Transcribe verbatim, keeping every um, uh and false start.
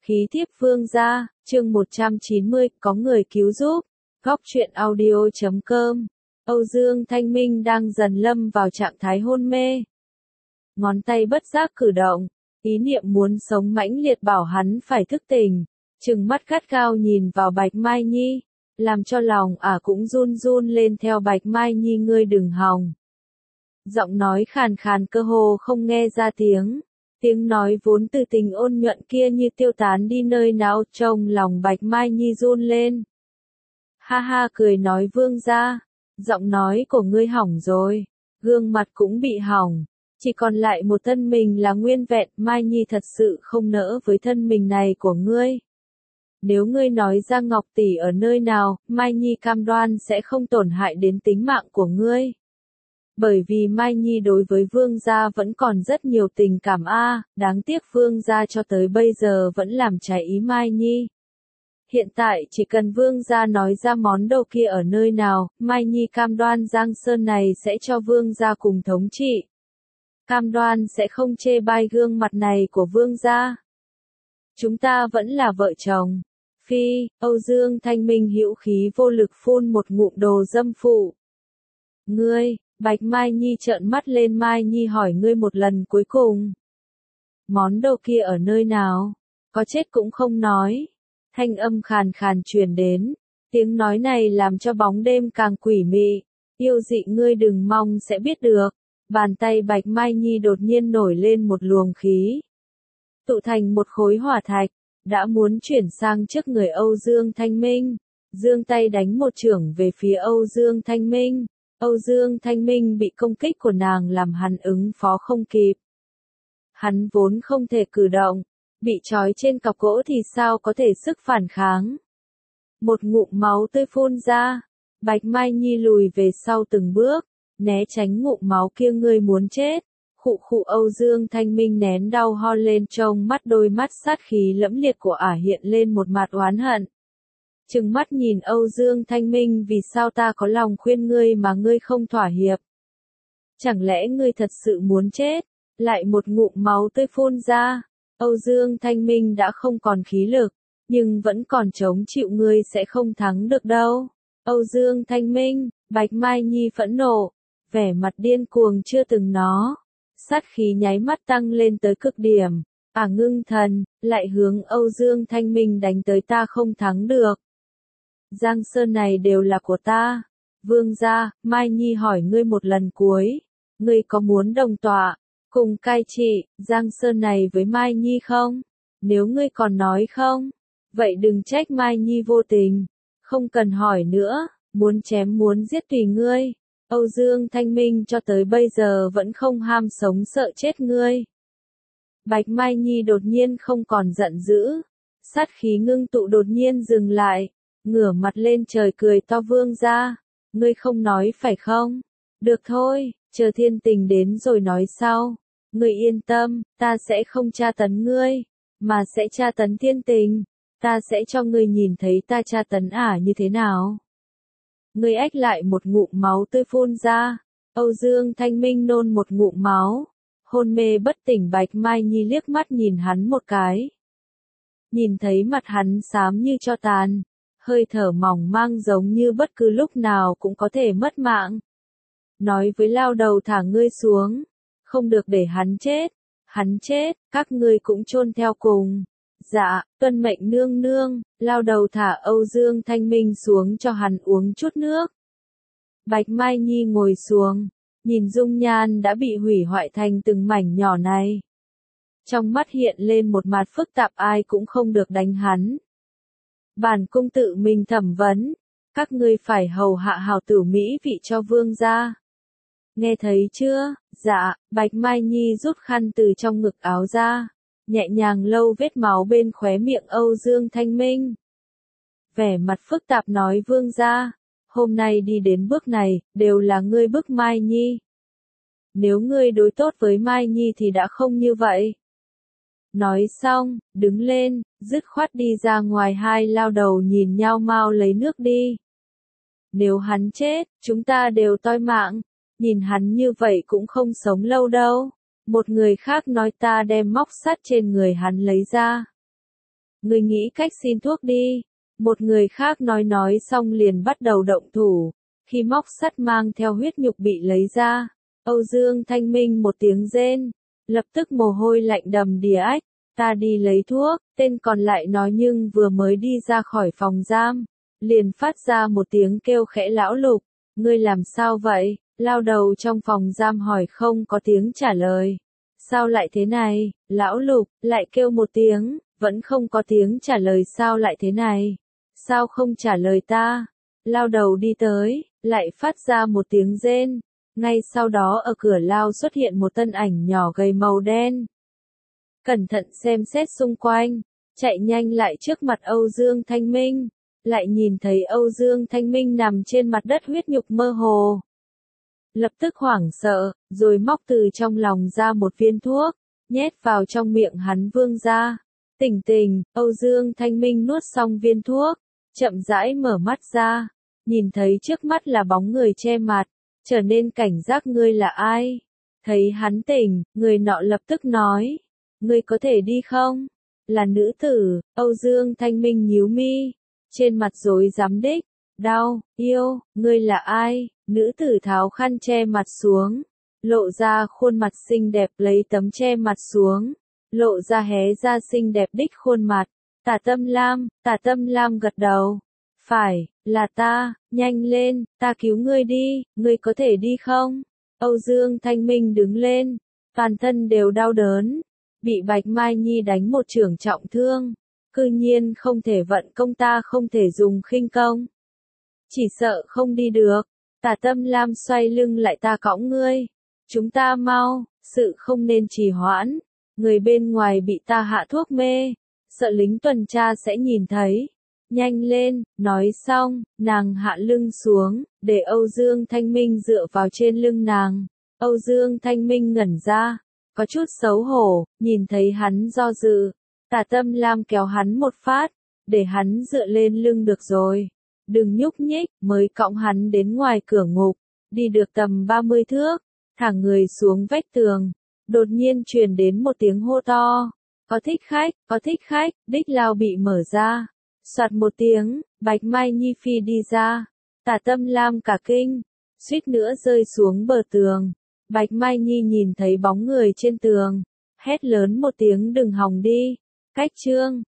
Khí thiếp vương gia, chương một trăm chín mươi, có người cứu giúp. Góc truyện audio chấm com. Âu Dương Thanh Minh đang dần lâm vào trạng thái hôn mê. Ngón tay bất giác cử động, ý niệm muốn sống mãnh liệt bảo hắn phải thức tỉnh. Trừng mắt gắt gao nhìn vào Bạch Mai Nhi, làm cho lòng ả cũng run run lên theo. Bạch Mai Nhi, ngươi đừng hòng. Giọng nói khàn khàn cơ hồ không nghe ra tiếng. Tiếng nói vốn từ tình ôn nhuận kia như tiêu tán đi nơi nào, trong lòng Bạch Mai Nhi run lên. Ha ha cười nói, vương gia, giọng nói của ngươi hỏng rồi, gương mặt cũng bị hỏng, chỉ còn lại một thân mình là nguyên vẹn. Mai Nhi thật sự không nỡ với thân mình này của ngươi. Nếu ngươi nói ra Ngọc tỷ ở nơi nào, Mai Nhi cam đoan sẽ không tổn hại đến tính mạng của ngươi. Bởi vì Mai Nhi đối với vương gia vẫn còn rất nhiều tình cảm a, à, đáng tiếc vương gia cho tới bây giờ vẫn làm trái ý Mai Nhi. Hiện tại chỉ cần vương gia nói ra món đồ kia ở nơi nào, Mai Nhi cam đoan Giang Sơn này sẽ cho vương gia cùng thống trị. Cam đoan sẽ không chê bai gương mặt này của vương gia. Chúng ta vẫn là vợ chồng. Phi, Âu Dương Thanh Minh hữu khí vô lực phun một ngụm đồ dâm phụ. Ngươi, Bạch Mai Nhi trợn mắt lên. Mai Nhi hỏi ngươi một lần cuối cùng. Món đồ kia ở nơi nào? Có chết cũng không nói. Thanh âm khàn khàn truyền đến. Tiếng nói này làm cho bóng đêm càng quỷ mị. Yêu dị, ngươi đừng mong sẽ biết được. Bàn tay Bạch Mai Nhi đột nhiên nổi lên một luồng khí. Tụ thành một khối hỏa thạch. Đã muốn chuyển sang trước người Âu Dương Thanh Minh. Dương tay đánh một chưởng về phía Âu Dương Thanh Minh. Âu Dương Thanh Minh bị công kích của nàng làm hắn ứng phó không kịp. Hắn vốn không thể cử động, bị trói trên cọc gỗ thì sao có thể sức phản kháng. Một ngụm máu tươi phun ra, Bạch Mai Nhi lùi về sau từng bước, né tránh ngụm máu kia. Ngươi muốn chết. Khụ khụ. Âu Dương Thanh Minh nén đau ho lên, trong mắt đôi mắt sát khí lẫm liệt của ả hiện lên một mặt oán hận. Trừng mắt nhìn Âu Dương Thanh Minh, vì sao ta có lòng khuyên ngươi mà ngươi không thỏa hiệp? Chẳng lẽ ngươi thật sự muốn chết? Lại một ngụm máu tươi phun ra. Âu Dương Thanh Minh đã không còn khí lực, nhưng vẫn còn chống chịu. Ngươi sẽ không thắng được đâu. Âu Dương Thanh Minh, Bạch Mai Nhi phẫn nộ, vẻ mặt điên cuồng chưa từng nó. Sát khí nháy mắt tăng lên tới cực điểm. Ả ngưng thần, lại hướng Âu Dương Thanh Minh đánh tới. Ta không thắng được. Giang Sơn này đều là của ta. Vương gia, Mai Nhi hỏi ngươi một lần cuối. Ngươi có muốn đồng tọa, cùng cai trị Giang Sơn này với Mai Nhi không? Nếu ngươi còn nói không, vậy đừng trách Mai Nhi vô tình. Không cần hỏi nữa, muốn chém muốn giết tùy ngươi. Âu Dương Thanh Minh cho tới bây giờ vẫn không ham sống sợ chết ngươi. Bạch Mai Nhi đột nhiên không còn giận dữ. Sát khí ngưng tụ đột nhiên dừng lại. Ngửa mặt lên trời cười to, vương gia, ngươi không nói phải không? Được thôi, chờ thiên tình đến rồi nói sau. Ngươi yên tâm, ta sẽ không tra tấn ngươi, mà sẽ tra tấn thiên tình. Ta sẽ cho ngươi nhìn thấy ta tra tấn ả như thế nào. Ngươi ách lại một ngụm máu tươi phun ra. Âu Dương Thanh Minh nôn một ngụm máu. Hôn mê bất tỉnh Bạch Mai Nhi liếc mắt nhìn hắn một cái. Nhìn thấy mặt hắn xám như tro tàn. Hơi thở mỏng mang giống như bất cứ lúc nào cũng có thể mất mạng. Nói với lao đầu, thả ngươi xuống. Không được để hắn chết. Hắn chết, các ngươi cũng chôn theo cùng. Dạ, tuân mệnh nương nương. Lao đầu thả Âu Dương Thanh Minh xuống cho hắn uống chút nước. Bạch Mai Nhi ngồi xuống, nhìn dung nhan đã bị hủy hoại thành từng mảnh nhỏ này. Trong mắt hiện lên một mặt phức tạp, ai cũng không được đánh hắn. Bản cung tự mình thẩm vấn, các ngươi phải hầu hạ hảo tử mỹ vị cho vương gia. Nghe thấy chưa? Dạ. Bạch Mai Nhi rút khăn từ trong ngực áo ra, nhẹ nhàng lau vết máu bên khóe miệng Âu Dương Thanh Minh. Vẻ mặt phức tạp nói, vương gia, hôm nay đi đến bước này, đều là ngươi bức Mai Nhi. Nếu ngươi đối tốt với Mai Nhi thì đã không như vậy. Nói xong, đứng lên, dứt khoát đi ra ngoài. Hai lao đầu nhìn nhau, mau lấy nước đi. Nếu hắn chết, chúng ta đều toi mạng. Nhìn hắn như vậy cũng không sống lâu đâu. Một người khác nói, ta đem móc sắt trên người hắn lấy ra. Ngươi nghĩ cách xin thuốc đi. Một người khác nói nói xong liền bắt đầu động thủ. Khi móc sắt mang theo huyết nhục bị lấy ra, Âu Dương Thanh Minh một tiếng rên, lập tức mồ hôi lạnh đầm đìa ách, ta đi lấy thuốc, tên còn lại nói nhưng vừa mới đi ra khỏi phòng giam, liền phát ra một tiếng kêu khẽ lão Lục, ngươi làm sao vậy? Lao đầu trong phòng giam hỏi không có tiếng trả lời. Sao lại thế này? Lão Lục lại kêu một tiếng, vẫn không có tiếng trả lời sao lại thế này? Sao không trả lời ta? Lao đầu đi tới, lại phát ra một tiếng rên. Ngay sau đó ở cửa lao xuất hiện một thân ảnh nhỏ gầy màu đen. Cẩn thận xem xét xung quanh, chạy nhanh lại trước mặt Âu Dương Thanh Minh, lại nhìn thấy Âu Dương Thanh Minh nằm trên mặt đất huyết nhục mơ hồ. Lập tức hoảng sợ, rồi móc từ trong lòng ra một viên thuốc, nhét vào trong miệng hắn vương ra. Tỉnh tỉnh, Âu Dương Thanh Minh nuốt xong viên thuốc, chậm rãi mở mắt ra, nhìn thấy trước mắt là bóng người che mặt, trở nên cảnh giác ngươi là ai. Thấy hắn tỉnh, người nọ lập tức nói, ngươi có thể đi không? Là nữ tử. Âu Dương Thanh Minh nhíu mi, trên mặt rối rắm đích, đau, yêu, ngươi là ai? Nữ tử tháo khăn che mặt xuống, lộ ra khuôn mặt xinh đẹp, lấy tấm che mặt xuống, lộ ra hé ra xinh đẹp đích khuôn mặt. Tả Tâm Lam. Tả Tâm Lam gật đầu, phải, là ta, nhanh lên, ta cứu ngươi đi, ngươi có thể đi không? Âu Dương Thanh Minh đứng lên, toàn thân đều đau đớn, bị Bạch Mai Nhi đánh một chưởng trọng thương, cư nhiên không thể vận công, ta không thể dùng khinh công, chỉ sợ không đi được. Tả Tâm Lam xoay lưng lại, ta cõng ngươi, chúng ta mau, sự không nên trì hoãn, người bên ngoài bị ta hạ thuốc mê, sợ lính tuần tra sẽ nhìn thấy. Nhanh lên, nói xong, nàng hạ lưng xuống, để Âu Dương Thanh Minh dựa vào trên lưng nàng. Âu Dương Thanh Minh ngẩn ra, có chút xấu hổ, nhìn thấy hắn do dự. Tả Tâm Lam kéo hắn một phát, để hắn dựa lên lưng được rồi. Đừng nhúc nhích, mới cõng hắn đến ngoài cửa ngục, đi được tầm ba mươi thước, thả người xuống vách tường. Đột nhiên truyền đến một tiếng hô to, có thích khách, có thích khách, đích lao bị mở ra. Soạt một tiếng, Bạch Mai Nhi phi đi ra, Tả Tâm Lam cả kinh, suýt nữa rơi xuống bờ tường. Bạch Mai Nhi nhìn thấy bóng người trên tường, hét lớn một tiếng đừng hòng đi. Cách chương